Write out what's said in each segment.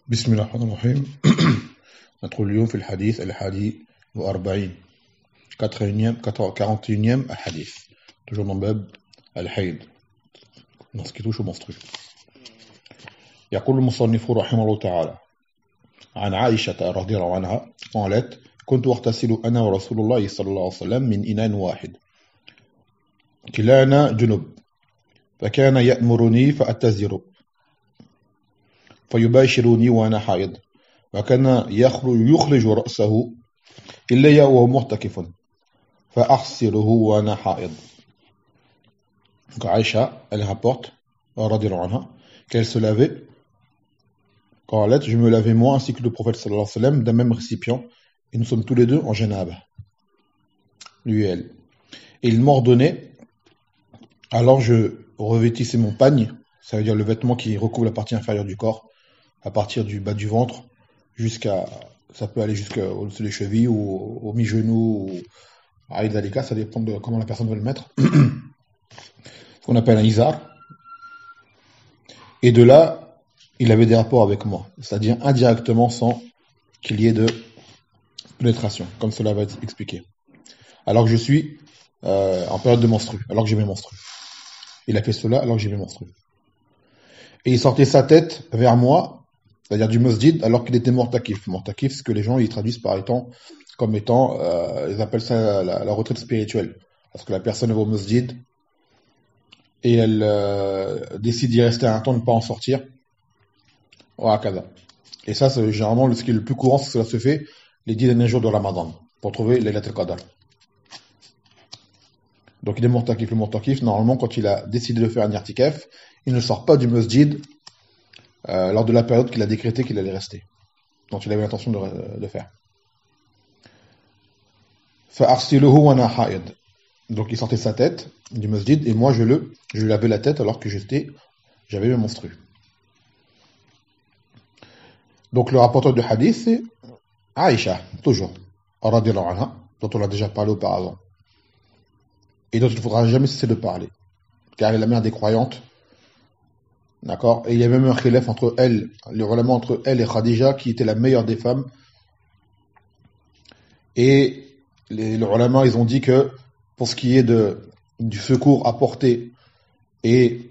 بسم الله الرحمن الرحيم. ندخل اليوم في الحديث الحادي وأربعين 41e الحديث toujours dans باب الحيض dans ce qui touche au menstru. يقول المصنف رحمه الله تعالى عن عائشة رضي الله عنها قالت كنت أغتسل أنا ورسول الله صلى الله عليه وسلم من إناء واحد كلانا جنب فكان يأمرني فأتزر فيباشرني وأنا حائض وكان يخرج رأسه إلي وهو محتكف فأغسله وأنا حائض. Donc Aïcha, elle rapporte, radiallahu anha, qu'elle se lavait, قالت, je me lavais moi ainsi que le prophète sallallahu alayhi wa sallam d'un même récipient, et nous sommes tous les deux en janab, lui et elle. Et il m'ordonnait, alors je revêtissais mon pagne, ça veut dire le vêtement qui recouvre la partie inférieure du corps, à partir du bas du ventre, jusqu'à, ça peut aller jusqu'au-dessus des chevilles ou au mi-genou, ou à Aïdalika, ça dépend de comment la personne veut le mettre. Ce qu'on appelle un izar. Et de là, il avait des rapports avec moi, c'est-à-dire indirectement sans qu'il y ait de pénétration, comme cela va être expliqué. Alors que je suis en période de menstru, alors que j'ai mes menstrues. Il a fait cela alors que j'ai mes menstrues. Et il sortait sa tête vers moi, c'est-à-dire du masjid, alors qu'il était mortakif. Mortakif, c'est ce que les gens ils traduisent comme étant, ils appellent ça la retraite spirituelle. Parce que la personne va au masjid et elle décide d'y rester un temps, de ne pas en sortir. Et ça, c'est généralement ce qui est le plus courant, c'est que cela se fait les 10 derniers jours de Ramadan, pour trouver Laylat al-Qadr. Donc il est mortakif. Le mortakif, normalement, quand il a décidé de faire un i'tikaf, il ne sort pas du masjid lors de la période qu'il a décrété qu'il allait rester. Donc il avait l'intention de faire. فَأَغْسِلُهُ وَأَنَا حَائِضٌ. Donc il sortait sa tête du masjid et moi je lui lavais la tête alors que j'avais le menstru. Donc le rapporteur de hadith c'est Aïcha, toujours, radiyallahu anha, dont on a déjà parlé auparavant. Et dont il ne faudra jamais cesser de parler. Car elle est la mère des croyantes. D'accord? Et il y a même un khilaf entre elle, le ulama entre elle et Khadija, qui était la meilleure des femmes. Et les ulama, ils ont dit que, pour ce qui est du secours apporté, et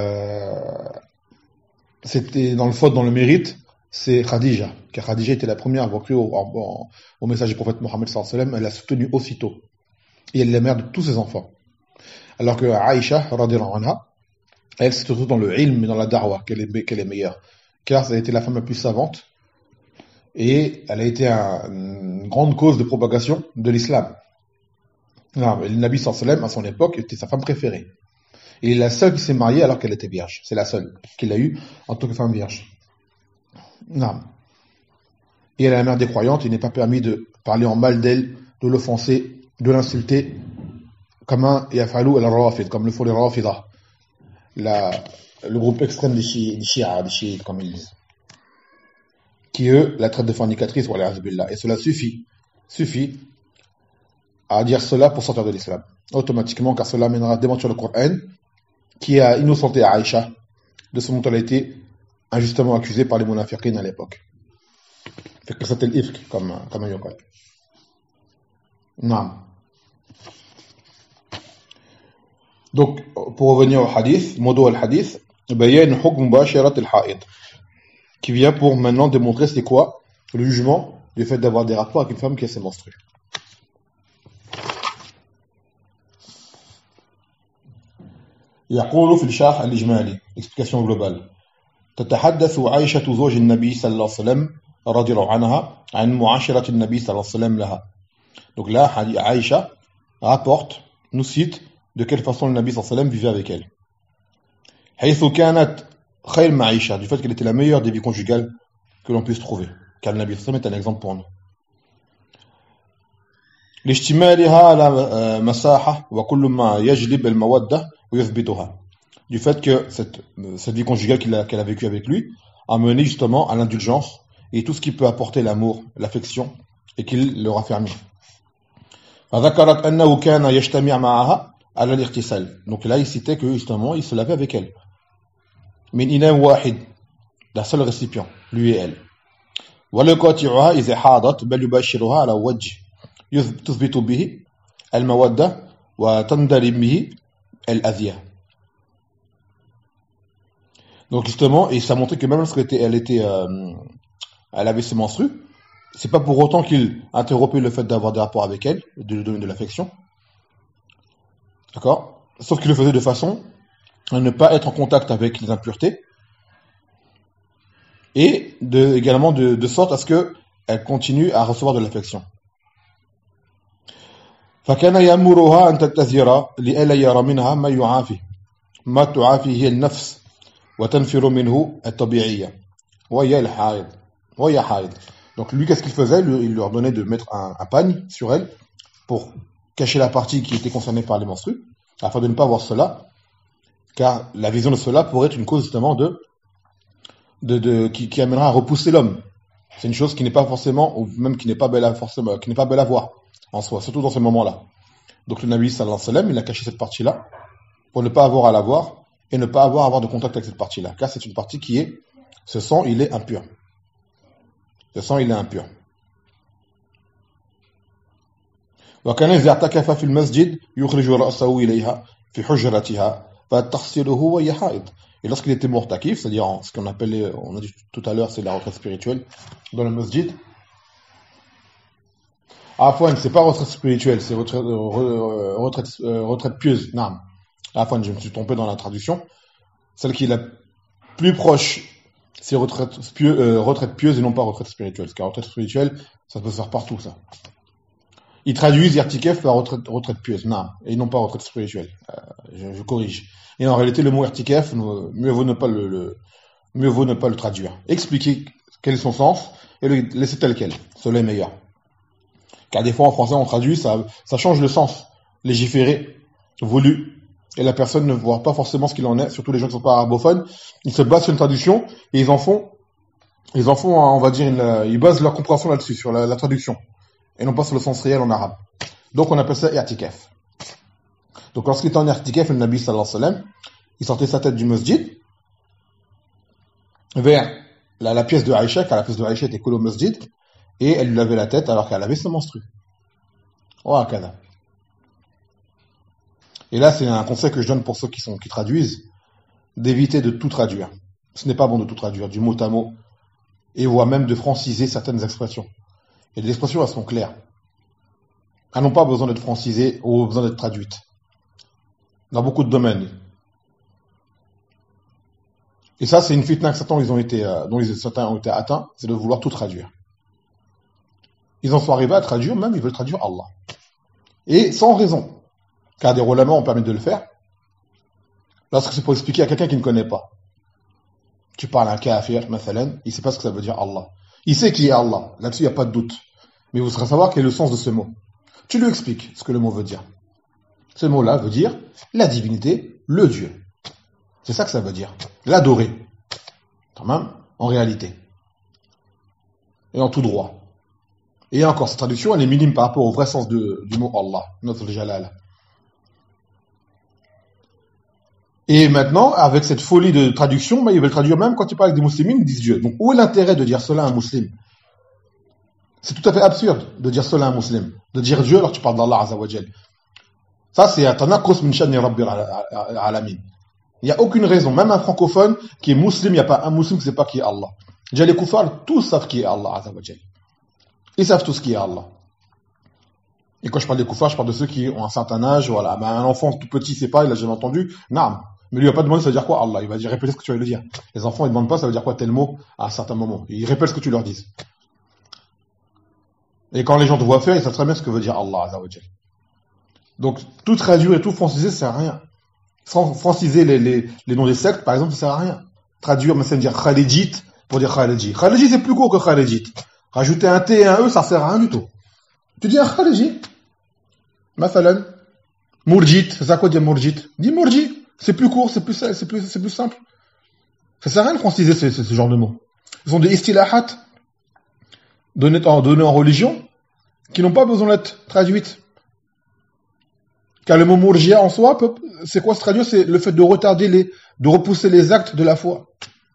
c'était dans le mérite, c'est Khadija. Car Khadija était la première à avoir cru au message du prophète Mohammed sallallahu alayhi wa sallam, elle l'a soutenu aussitôt. Et elle est la mère de tous ses enfants. Alors que Aïcha, radiyallahu anha, elle, c'est surtout dans le ilm et dans la da'wah qu'elle est meilleure. Car elle a été la femme la plus savante et elle a été une grande cause de propagation de l'islam. Le Nabi sallallahu alayhi wa sallam, à son époque, était sa femme préférée. Et il est la seule qui s'est mariée alors qu'elle était vierge. C'est la seule qu'il a eue en tant que femme vierge. Et elle est la mère des croyantes, il n'est pas permis de parler en mal d'elle, de l'offenser, de l'insulter, comme le font les Rafidah, le groupe extrême des chiites, comme ils disent, qui eux la traitent de fornicatrice, et cela suffit à dire cela pour sortir de l'islam, automatiquement, car cela mènera à démentir le Coran, qui a innocenté Aïcha de ce dont elle a été injustement accusée par les munafiqin à l'époque. Fait que c'était l'ifk, comme un yokai. Non. Donc, pour revenir au hadith, modo al-hadith, bayan hukm mubasharat al-haid, qui vient pour maintenant démontrer c'est quoi le jugement du fait d'avoir des rapports avec une femme qui a ses menstrues. يقول في الشرح الإجمالي, explication globale. تتحدث عائشة زوج النبي صلى الله عليه وسلم رضي الله عنها عن معاشرة النبي صلى الله عليه وسلم لها. Donc là, Aïcha rapporte, nous cite de quelle façon le Nabi sallallahu alayhi wa sallam vivait avec elle. حيث كانت خير معيشة, du fait qu'elle était la meilleure des vies conjugales que l'on puisse trouver. Car le Nabi sallallahu alayhi wa sallam est un exemple pour nous. لاشتمالها على مساحة وكل ما يجلب المودة ويثبتها. Du fait que cette vie conjugale qu'elle a vécue avec lui a mené justement à l'indulgence et tout ce qui peut apporter l'amour, l'affection et qu'il leur a fermé. فذكرت أنه كان يجتمع معها على الاغتسال. Donc là, il citait que justement, il se lavait avec elle. من إناء واحد, d'un seul récipient, lui et elle. ولا يقاطعها إذا حاضت بل يباشرها على وجه تثبت به المودة وتندرم به الأذية. Donc justement, et ça montrait que même lorsqu'elle elle avait ses menstrues, c'est pas pour autant qu'il interrompait le fait d'avoir des rapports avec elle, de lui donner de l'affection. D'accord? Sauf qu'il le faisait de façon à ne pas être en contact avec les impuretés et également de sorte à ce qu'elle continue à recevoir de l'affection. فكان يأمرها أن تعتذر لئلا يرى منها ما تعافيه النفس وتنفر منه الطبيعية وهي الحائض وهي حائض. Donc lui, qu'est-ce qu'il faisait? Il leur donnait de mettre un pagne sur elle pour cacher la partie qui était concernée par les menstrues, afin de ne pas voir cela, car la vision de cela pourrait être une cause justement qui amènera à repousser l'homme. C'est une chose qui n'est pas forcément, ou même qui n'est pas belle à voir en soi, surtout dans ce moment-là. Donc le Nabi sallallahu alayhi wa sallam, il a caché cette partie-là pour ne pas avoir à la voir et ne pas avoir de contact avec cette partie-là, car c'est une partie qui est, ce sang, il est impur. Ce sang, il est impur. وكان إذا اعتكف في المسجد يخرج رأسه إليها في حجرتها فتغسله وهي حائض. Et lorsqu'il était mu'takif, c'est-à-dire ce qu'on appelait, on a dit tout à l'heure, c'est la retraite spirituelle dans le masjid. Afwan, c'est pas retraite spirituelle, c'est retraite pieuse. Non. Afwan, je me suis trompé dans la traduction. Celle qui est la plus proche, c'est retraite pieuse et non pas retraite spirituelle. Parce qu'à retraite spirituelle, ça peut se faire partout, ça. Ils traduisent irtikef par retraite pieuse, non, et non pas retraite spirituelle. Je corrige. Et en réalité, le mot irtikef, mieux vaut ne pas le traduire. Expliquer quel est son sens et le laisser tel quel. Cela est meilleur. Car des fois en français on traduit, ça change le sens. Légiférer, voulu, et la personne ne voit pas forcément ce qu'il en est, surtout les gens qui ne sont pas arabophones, ils se basent sur une traduction et ils en font, on va dire, ils basent leur compréhension là-dessus, sur la traduction, et non pas sur le sens réel en arabe. Donc on appelle ça i'tikaf. Donc lorsqu'il était en i'tikaf, le Nabi sallallahu alayhi wa sallam, il sortait sa tête du masjid vers la pièce de Aïcha, car la pièce de Aïcha était collée au masjid, et elle lui lavait la tête alors qu'elle avait ses menstrues. Oh, kada. Et là, c'est un conseil que je donne pour ceux qui traduisent, d'éviter de tout traduire. Ce n'est pas bon de tout traduire, du mot à mot, et voire même de franciser certaines expressions. Et les expressions, elles sont claires. Elles n'ont pas besoin d'être francisées ou besoin d'être traduites. Dans beaucoup de domaines. Et ça, c'est une fitna que certains ont été atteints, c'est de vouloir tout traduire. Ils en sont arrivés à traduire, même ils veulent traduire Allah. Et sans raison. Car des ulama ont permis de le faire. Lorsque c'est pour expliquer à quelqu'un qui ne connaît pas. Tu parles à un kafir, mathalan, il ne sait pas ce que ça veut dire Allah. Il sait qui est Allah. Là-dessus, il n'y a pas de doute. Mais vous saurez savoir quel est le sens de ce mot. Tu lui expliques ce que le mot veut dire. Ce mot-là veut dire la divinité, le Dieu. C'est ça que ça veut dire. L'adorer. Quand même, en réalité. Et en tout droit. Et encore, cette traduction, elle est minime par rapport au vrai sens du mot Allah, notre Jalal. Et maintenant, avec cette folie de traduction, ils veulent traduire même quand ils parlent avec des musulmans, ils disent Dieu. Donc, où est l'intérêt de dire cela à un musulman? C'est tout à fait absurde de dire cela à un musulman. De dire Dieu alors que tu parles d'Allah Azza wa Jal. Ça, c'est un tanaqus min shani rabbil alamin. Il n'y a aucune raison. Même un francophone qui est musulman, il n'y a pas un musulman qui ne sait pas qui est Allah. Déjà, les koufars, tous savent qui est Allah Azza wa Jal. Ils savent tous qui est Allah. Et quand je parle des koufars, je parle de ceux qui ont un certain âge, voilà. Mais un enfant tout petit, c'est pas, il a jamais entendu. Naam. Mais lui, il va pas demander ça veut dire quoi Allah. Il va dire répéter ce que tu vas lui dire. Les enfants, ils demandent pas ça veut dire quoi tel mot à un certain moment. Ils répètent ce que tu leur dis. Et quand les gens te voient faire, ils savent très bien ce que veut dire Allah Azza wa Jal. Donc, tout traduire et tout franciser, ça sert à rien. Franciser les noms des sectes, par exemple, ça sert à rien. Traduire, mais ça veut dire Khalijit pour dire Khaliji. Khaliji, c'est plus court que Khalijit. Rajouter un T et un E, ça sert à rien du tout. Tu dis un Khaliji. Mathalan. Murjit. C'est ça quoi dire Murjit? Dis Murji. C'est plus court, c'est plus simple. Ça sert à rien de franciser ce genre de mots. Ce sont des istilahat donnés en religion qui n'ont pas besoin d'être traduites. Car le mot murjia en soi, c'est quoi se traduire? C'est le fait de retarder de repousser les actes de la foi.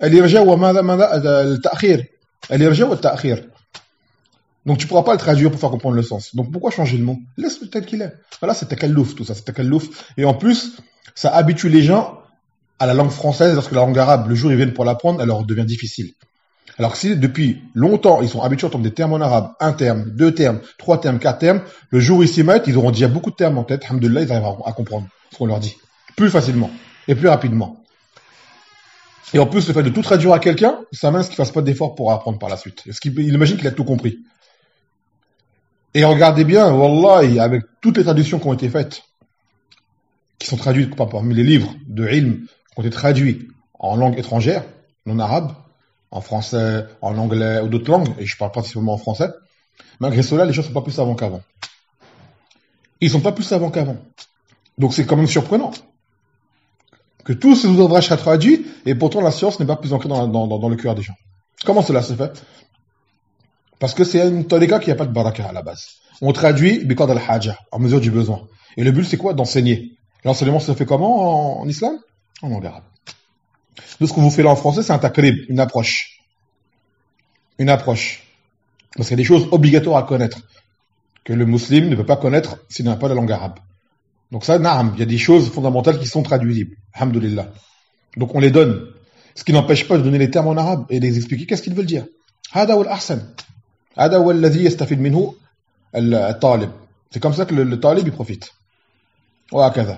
الإرجاء وماذا التأخير. الإرجاء والتأخير. Donc tu pourras pas le traduire pour faire comprendre le sens. Donc pourquoi changer le mot? Laisse-le tel qu'il est. Voilà, c'est takallouf, tout ça, c'est takallouf. Et en plus, ça habitue les gens à la langue française, parce que la langue arabe, le jour où ils viennent pour l'apprendre, elle leur devient difficile. Alors que si depuis longtemps, ils sont habitués à entendre des termes en arabe, un terme, deux termes, trois termes, quatre termes, le jour où ils s'y mettent, ils auront déjà beaucoup de termes en tête, alhamdoulilah, ils arrivent à comprendre ce qu'on leur dit. Plus facilement et plus rapidement. Et en plus, le fait de tout traduire à quelqu'un, ça amène à ce qu'il fasse pas d'effort pour apprendre par la suite. Parce qu'il imagine qu'il a tout compris. Et regardez bien, wallahi, avec toutes les traductions qui ont été faites, qui sont traduites parmi les livres de ilm, qui ont été traduits en langue étrangère, non arabe, en français, en anglais ou d'autres langues, et je parle principalement en français, malgré cela, les gens sont pas plus savants qu'avant. Ils sont pas plus savants qu'avant. Donc c'est quand même surprenant que tous ces ouvrages soient traduits, et pourtant la science n'est pas plus ancrée dans le cœur des gens. Comment cela se fait? Parce que c'est une tariqa qui n'a pas de baraka à la base. On traduit biqad al-haja, en mesure du besoin. Et le but, c'est quoi? D'enseigner. L'enseignement se fait comment en islam? En langue arabe. Nous, ce qu'on vous fait là en français, c'est un takrib, une approche. Une approche. Parce qu'il y a des choses obligatoires à connaître, que le musulman ne peut pas connaître s'il n'a pas la langue arabe. Donc ça, naam, il y a des choses fondamentales qui sont traduisibles. Alhamdulillah. Donc on les donne. Ce qui n'empêche pas de donner les termes en arabe et de les expliquer qu'est-ce qu'ils veulent dire. Hada wal ahsan. Hada wal ladhi yastafid minhu al-talib. C'est comme ça que le talib il profite. Wa hakadha.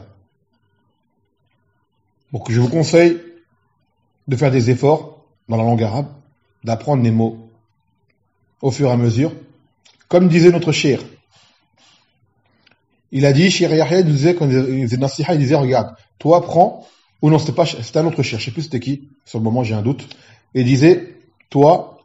Donc je vous conseille de faire des efforts dans la langue arabe, d'apprendre les mots au fur et à mesure. Comme disait notre cheikh, il a dit, Cheikh Yahya, il disait, quand il faisait nasiha, il disait, regarde, toi prends, ou non, c'était un autre cheikh, je sais plus c'était qui, sur le moment j'ai un doute, et il disait, toi,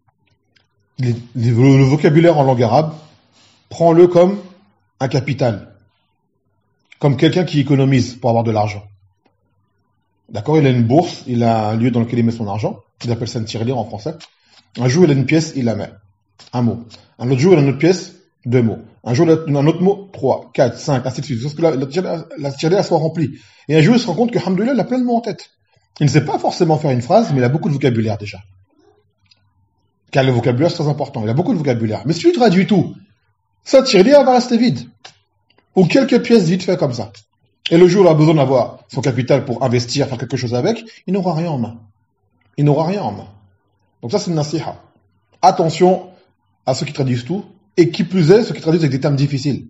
le vocabulaire en langue arabe, prends-le comme un capital, comme quelqu'un qui économise pour avoir de l'argent. D'accord, il a une bourse, il a un lieu dans lequel il met son argent, il appelle ça une tirelire en français. Un jour, il a une pièce, il la met. Un mot. Un autre jour, il a une autre pièce, deux mots. Un jour, il a un autre mot, trois, quatre, cinq, ainsi de suite. Parce que la tirelire soit remplie. Et un jour, il se rend compte que, alhamdoulilah, il a plein de mots en tête. Il ne sait pas forcément faire une phrase, mais il a beaucoup de vocabulaire déjà. Car le vocabulaire, c'est très important. Il a beaucoup de vocabulaire. Mais si tu traduis tout, sa tirelire va rester vide. Ou quelques pièces vite fait comme ça. Et le jour où il a besoin d'avoir son capital pour investir, faire quelque chose avec, il n'aura rien en main. Il n'aura rien en main. Donc ça, c'est une nasiha. Attention à ceux qui traduisent tout, et qui plus est, ceux qui traduisent avec des termes difficiles.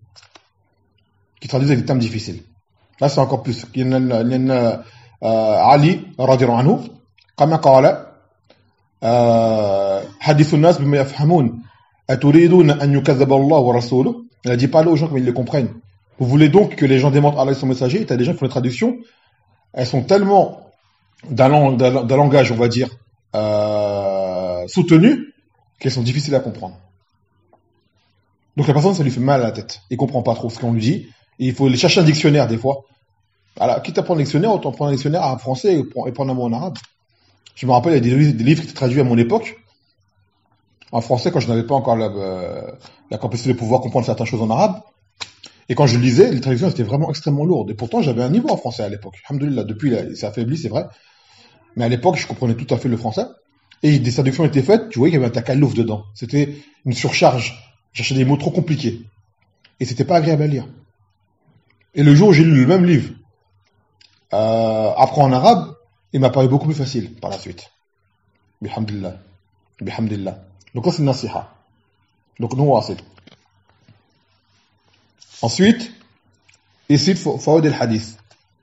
Là, c'est encore plus. Il y a Ali, radiallahu anhu, كما قال حديث الناس بما يفهمون أتريدون أن يكذب الله ورسوله. Il a dit parler aux gens comme ils les comprennent. Vous voulez donc que les gens démentent Allah et son messager? Et tu as des gens qui font les traductions, elles sont tellement d'un langage, on va dire, soutenu, qu'elles sont difficiles à comprendre. Donc la personne, ça lui fait mal à la tête. Il comprend pas trop ce qu'on lui dit. Et il faut aller chercher un dictionnaire des fois. Alors, quitte à prendre un dictionnaire, autant prendre un dictionnaire en français et prendre un mot en arabe. Je me rappelle, il y a des livres qui étaient traduits à mon époque, en français, quand je n'avais pas encore la capacité de pouvoir comprendre certaines choses en arabe. Et quand je lisais, les traductions étaient vraiment extrêmement lourdes. Et pourtant, j'avais un niveau en français à l'époque. Alhamdoulilah, depuis, il s'est affaibli, c'est vrai. Mais à l'époque, je comprenais tout à fait le français. Et des traductions étaient faites, tu voyais qu'il y avait un takalouf dedans. C'était une surcharge. Je cherchais des mots trop compliqués. Et c'était pas agréable à lire. Et le jour où j'ai lu le même livre, après en arabe, il m'a paru beaucoup plus facile par la suite. Bihamdillah. Bihamdillah. Donc là, c'est une nasiha. Donc, non, c'est. Ensuite, ici, faoud al-hadith.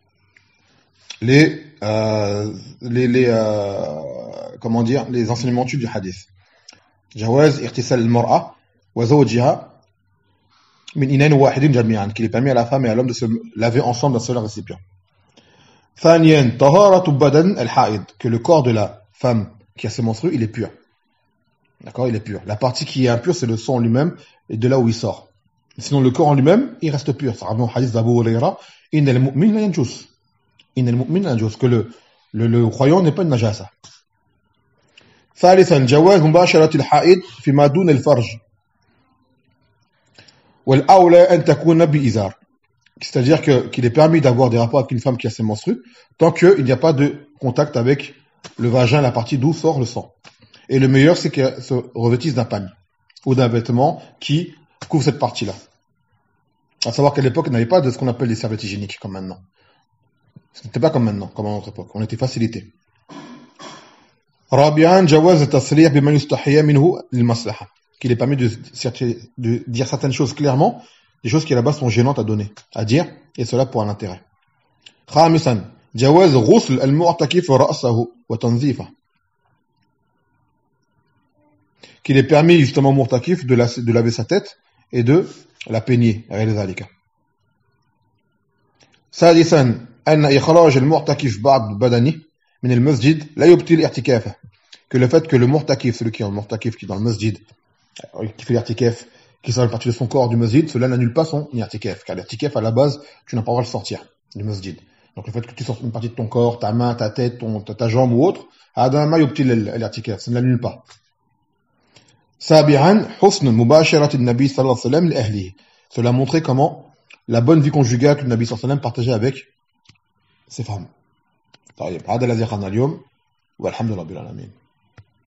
Comment dire, les enseignements du hadith. Jawaz irtisal al-mar'a wa zawjiha min inayn wahidin jami'an, qui est permis à la femme et à l'homme de se laver ensemble d'un seul récipient. Thaniyan taharatu badan al-ha'id, que le corps de la femme qui a ses menstrues, il est pur. D'accord, il est pur. La partie qui est impure, c'est le sang en lui-même et de là où il sort. Sinon, le corps en lui-même, il reste pur. Ça ramène au hadith d'Abu Hurayra, inna al-mu'min la yanjus. Inna al-mu'min la yanjus, que le croyant n'est pas une najasa. ثالثا جواز مباشرة الحائض فيما دون الفرج والأولى أن تكون بإزار. C'est-à-dire qu'il est permis d'avoir des rapports avec une femme qui a ses menstrues tant qu'il n'y a pas de contact avec le vagin, la partie d'où sort le sang. Et le meilleur, c'est qu'elle se revêtisse d'un pagne ou d'un vêtement qui couvre cette partie-là. À savoir qu'à l'époque, il n'y avait pas de ce qu'on appelle des serviettes hygiéniques comme maintenant. Ce n'était pas comme maintenant, comme à notre époque. On était facilité. رابعا جواز التصريح بما يستحيا منه للمصلحة. Qu'il est permis de dire certaines choses clairement, des choses qui là-bas sont gênantes à donner, à dire, et cela pour un intérêt. خامسا جواز غسل المعتكف رأسه وتنظيفه. Qu'il est permis justement au mu'takif de laver sa tête et de la peigner. غير ذلك. سادسا أن إخراج المعتكف بعض بدنه من المسجد لا يبطل اعتكافه. Que le fait que le mu'takif, celui qui est en mu'takif, qui est dans le masjid, qui fait l'irtikaf, qui sort une partie de son corps du masjid, cela n'annule pas son irtikaf. Car l'irtikaf, à la base, tu n'as pas le droit de le sortir du masjid. Donc le fait que tu sortes une partie de ton corps, ta main, ta tête, ta jambe ou autre, adama yubtil l'irtikaf, ça ne l'annule pas. سابعا حسن مباشرة النبي صلى الله عليه وسلم لأهله. Cela montrait comment la bonne vie conjugale que le Nabi sallallahu alayhi wa sallam partageait avec ses femmes. طيب هذا الذي أخذنا اليوم والحمد لله رب العالمين.